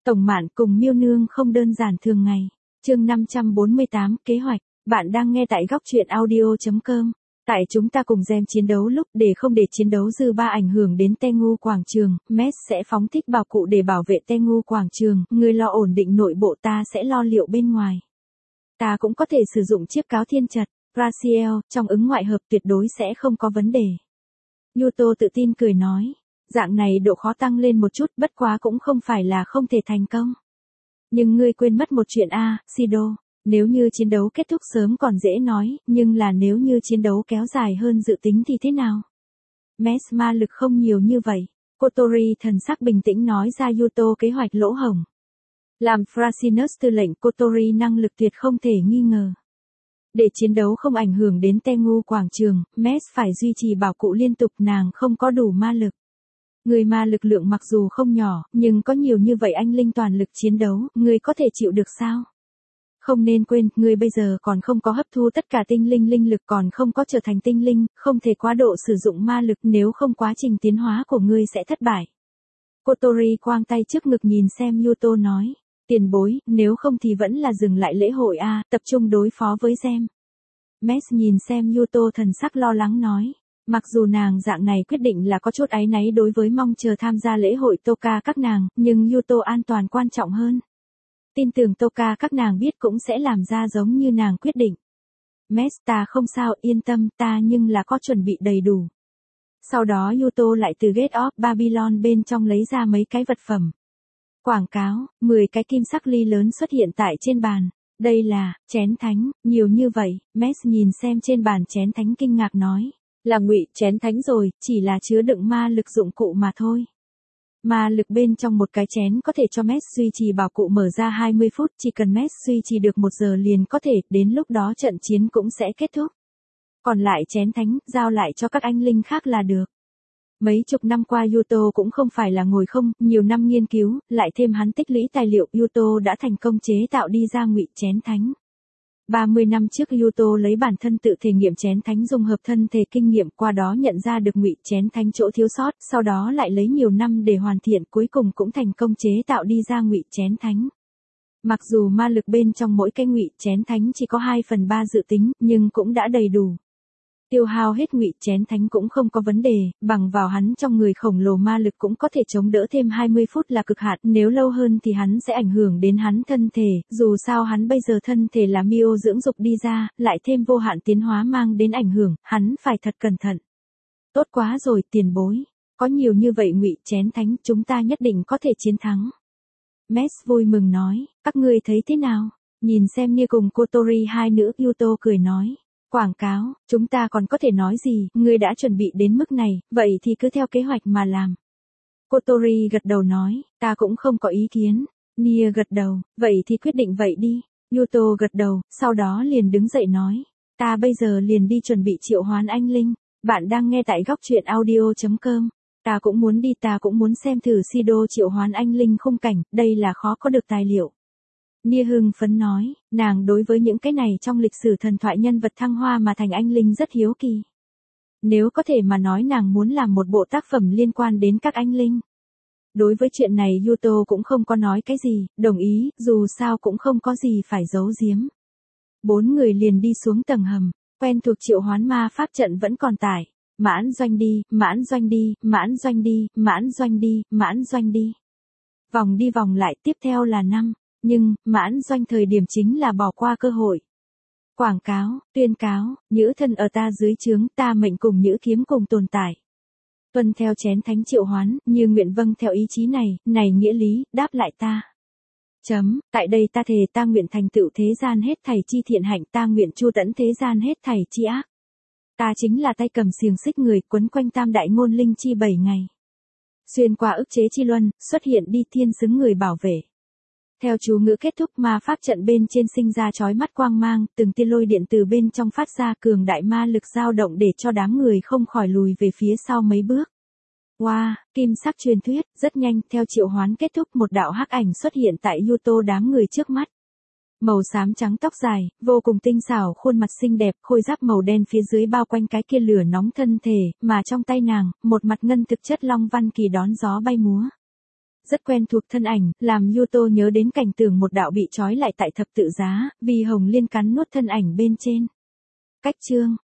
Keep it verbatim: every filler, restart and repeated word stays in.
Tổng Mạn cùng Miêu Nương không đơn giản thường ngày. Chương năm trăm bốn mươi tám, kế hoạch. Bạn đang nghe tại góc truyện audio chấm com. Tại chúng ta cùng Gem chiến đấu lúc để không để chiến đấu dư ba ảnh hưởng đến Tengu quảng trường, Mess sẽ phóng thích bảo cụ để bảo vệ Tengu quảng trường, người lo ổn định nội bộ, ta sẽ lo liệu bên ngoài. Ta cũng có thể sử dụng chiếc cáo thiên trật, Raziel, trong ứng ngoại hợp tuyệt đối sẽ không có vấn đề. Yuto tự tin cười nói. Dạng này độ khó tăng lên một chút, bất quá cũng không phải là không thể thành công. Nhưng ngươi quên mất một chuyện a, à, Shido. Nếu như chiến đấu kết thúc sớm còn dễ nói, nhưng là nếu như chiến đấu kéo dài hơn dự tính thì thế nào? Mess ma lực không nhiều như vậy. Kotori thần sắc bình tĩnh nói ra Yuto kế hoạch lỗ hổng. Làm Frasinus tư lệnh, Kotori năng lực tuyệt không thể nghi ngờ. Để chiến đấu không ảnh hưởng đến Tengu quảng trường, Mess phải duy trì bảo cụ liên tục, nàng không có đủ ma lực. Người ma lực lượng mặc dù không nhỏ, nhưng có nhiều như vậy anh linh toàn lực chiến đấu, người có thể chịu được sao? Không nên quên, người bây giờ còn không có hấp thu tất cả tinh linh linh lực, còn không có trở thành tinh linh, không thể quá độ sử dụng ma lực, nếu không quá trình tiến hóa của ngươi sẽ thất bại. Kotori quang tay trước ngực nhìn xem Yuto nói, tiền bối, nếu không thì vẫn là dừng lại lễ hội a, tập trung đối phó với Gem. Mess nhìn xem Yuto thần sắc lo lắng nói. Mặc dù nàng dạng này quyết định là có chút áy náy đối với mong chờ tham gia lễ hội Toka các nàng, nhưng Yuto an toàn quan trọng hơn. Tin tưởng Toka các nàng biết cũng sẽ làm ra giống như nàng quyết định. Mess, ta không sao, yên tâm, ta nhưng là có chuẩn bị đầy đủ. Sau đó Yuto lại từ Gate of Babylon bên trong lấy ra mấy cái vật phẩm. Quảng cáo, mười cái kim sắc ly lớn xuất hiện tại trên bàn. Đây là, chén thánh, nhiều như vậy, Mess nhìn xem trên bàn chén thánh kinh ngạc nói. Là ngụy chén thánh rồi, chỉ là chứa đựng ma lực dụng cụ mà thôi. Ma lực bên trong một cái chén có thể cho Mess duy trì bảo cụ mở ra hai mươi phút, chỉ cần Mess duy trì được một giờ liền có thể, đến lúc đó trận chiến cũng sẽ kết thúc. Còn lại chén thánh, giao lại cho các anh linh khác là được. Mấy chục năm qua Yuto cũng không phải là ngồi không, nhiều năm nghiên cứu, lại thêm hắn tích lũy tài liệu, Yuto đã thành công chế tạo đi ra ngụy chén thánh. ba mươi năm trước Yuto lấy bản thân tự thể nghiệm chén thánh dung hợp thân thể kinh nghiệm, qua đó nhận ra được ngụy chén thánh chỗ thiếu sót, sau đó lại lấy nhiều năm để hoàn thiện, cuối cùng cũng thành công chế tạo đi ra ngụy chén thánh. Mặc dù ma lực bên trong mỗi cái ngụy chén thánh chỉ có hai phần ba dự tính, nhưng cũng đã đầy đủ. Tiêu hao hết ngụy chén thánh cũng không có vấn đề, bằng vào hắn trong người khổng lồ ma lực cũng có thể chống đỡ thêm hai mươi phút là cực hạn, nếu lâu hơn thì hắn sẽ ảnh hưởng đến hắn thân thể, dù sao hắn bây giờ thân thể là Mio dưỡng dục đi ra, lại thêm vô hạn tiến hóa mang đến ảnh hưởng, hắn phải thật cẩn thận. Tốt quá rồi, tiền bối, có nhiều như vậy ngụy chén thánh, chúng ta nhất định có thể chiến thắng. Mess vui mừng nói, các ngươi thấy thế nào? Nhìn xem Nia cùng Kotori hai nữ, Yuto cười nói. Quảng cáo, chúng ta còn có thể nói gì, ngươi đã chuẩn bị đến mức này, vậy thì cứ theo kế hoạch mà làm. Kotori gật đầu nói, ta cũng không có ý kiến. Nia gật đầu, vậy thì quyết định vậy đi. Yuto gật đầu, sau đó liền đứng dậy nói, ta bây giờ liền đi chuẩn bị triệu hoán anh linh. Bạn đang nghe tại góc truyện audio chấm com. Ta cũng muốn đi, ta cũng muốn xem thử Shido triệu hoán anh linh khung cảnh, đây là khó có được tài liệu. Nia hưng phấn nói, nàng đối với những cái này trong lịch sử thần thoại nhân vật thăng hoa mà thành anh linh rất hiếu kỳ. Nếu có thể mà nói nàng muốn làm một bộ tác phẩm liên quan đến các anh linh. Đối với chuyện này Yuto cũng không có nói cái gì, đồng ý, dù sao cũng không có gì phải giấu giếm. Bốn người liền đi xuống tầng hầm, quen thuộc triệu hoán ma pháp trận vẫn còn tải. Mãn doanh đi, mãn doanh đi, mãn doanh đi, mãn doanh đi, mãn doanh đi. Vòng đi vòng lại, tiếp theo là năm. Nhưng, mãn doanh thời điểm chính là bỏ qua cơ hội. Quảng cáo, tuyên cáo, nhữ thân ở ta dưới trướng, ta mệnh cùng nhữ kiếm cùng tồn tại. Tuân theo chén thánh triệu hoán, như nguyện vâng theo ý chí này, này nghĩa lý, đáp lại ta. Chấm, tại đây ta thề ta nguyện thành tựu thế gian hết thảy chi thiện hạnh, ta nguyện chu tẫn thế gian hết thảy chi ác. Ta chính là tay cầm xiềng xích người quấn quanh tam đại ngôn linh chi bảy ngày. Xuyên qua ức chế chi luân, xuất hiện đi thiên xứng người bảo vệ. Theo chú ngữ kết thúc, ma pháp trận bên trên sinh ra chói mắt quang mang, từng tia lôi điện từ bên trong phát ra, cường đại ma lực dao động để cho đám người không khỏi lùi về phía sau mấy bước. Wow, kim sắc truyền thuyết, rất nhanh, theo triệu hoán kết thúc, một đạo hắc ảnh xuất hiện tại Yuto đám người trước mắt. Màu xám trắng tóc dài, vô cùng tinh xảo, khuôn mặt xinh đẹp, khôi giáp màu đen phía dưới bao quanh cái kia lửa nóng thân thể, mà trong tay nàng, một mặt ngân thực chất long văn kỳ đón gió bay múa. rất quen thuộc thân ảnh, làm Yuto nhớ đến cảnh tượng một đạo bị trói lại tại thập tự giá, vì Hồng Liên cắn nuốt thân ảnh bên trên. Cách chương